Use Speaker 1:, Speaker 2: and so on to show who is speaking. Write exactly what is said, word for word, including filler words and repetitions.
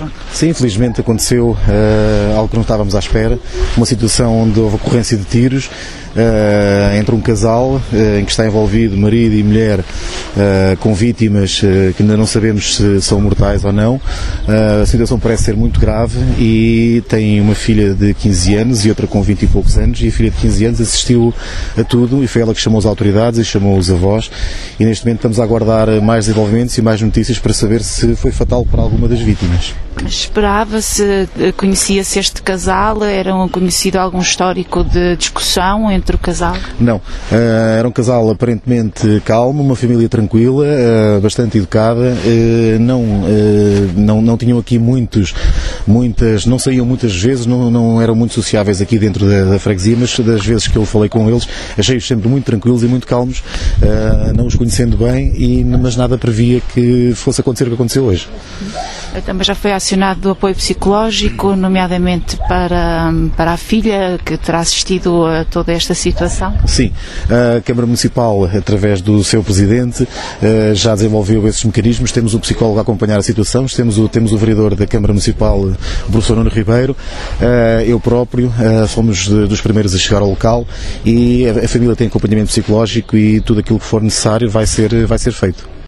Speaker 1: João?
Speaker 2: Sim, infelizmente aconteceu uh, algo que não estávamos à espera, uma situação onde houve ocorrência de tiros uh, entre um casal uh, em que está envolvido marido e mulher uh, com vítimas uh, que ainda não sabemos se são mortais ou não. Uh, a situação parece ser muito grave e tem uma filha de quinze anos e outra com vinte e poucos anos, e a filha de quinze anos assistiu a tudo e foi ela que chamou as autoridades e chamou os avós, e neste momento estamos a aguardar mais desenvolvimentos e mais notícias para saber se foi fatal para alguma das vítimas.
Speaker 1: Esperava-se, conhecia-se este casal? Era um, conhecido algum histórico de discussão entre o casal?
Speaker 2: Não, uh, era um casal aparentemente calmo, uma família tranquila, uh, bastante educada, uh, não, uh, não, não tinham aqui muitos, muitas, não saíam muitas vezes, não, não eram muito sociáveis aqui dentro da, da freguesia, mas das vezes que eu falei com eles, achei-os sempre muito tranquilos e muito calmos, uh, não os conhecendo bem, e, mas nada previa que fosse acontecer o que aconteceu hoje.
Speaker 1: Também já foi acionado o apoio psicológico, nomeadamente para, para a filha, que terá assistido a toda esta situação?
Speaker 2: Sim, a Câmara Municipal, através do seu Presidente, já desenvolveu esses mecanismos. Temos o psicólogo a acompanhar a situação, temos o, temos o vereador da Câmara Municipal, o professor Nuno Ribeiro, eu próprio, fomos dos primeiros a chegar ao local, e a família tem acompanhamento psicológico e tudo aquilo que for necessário vai ser, vai ser feito.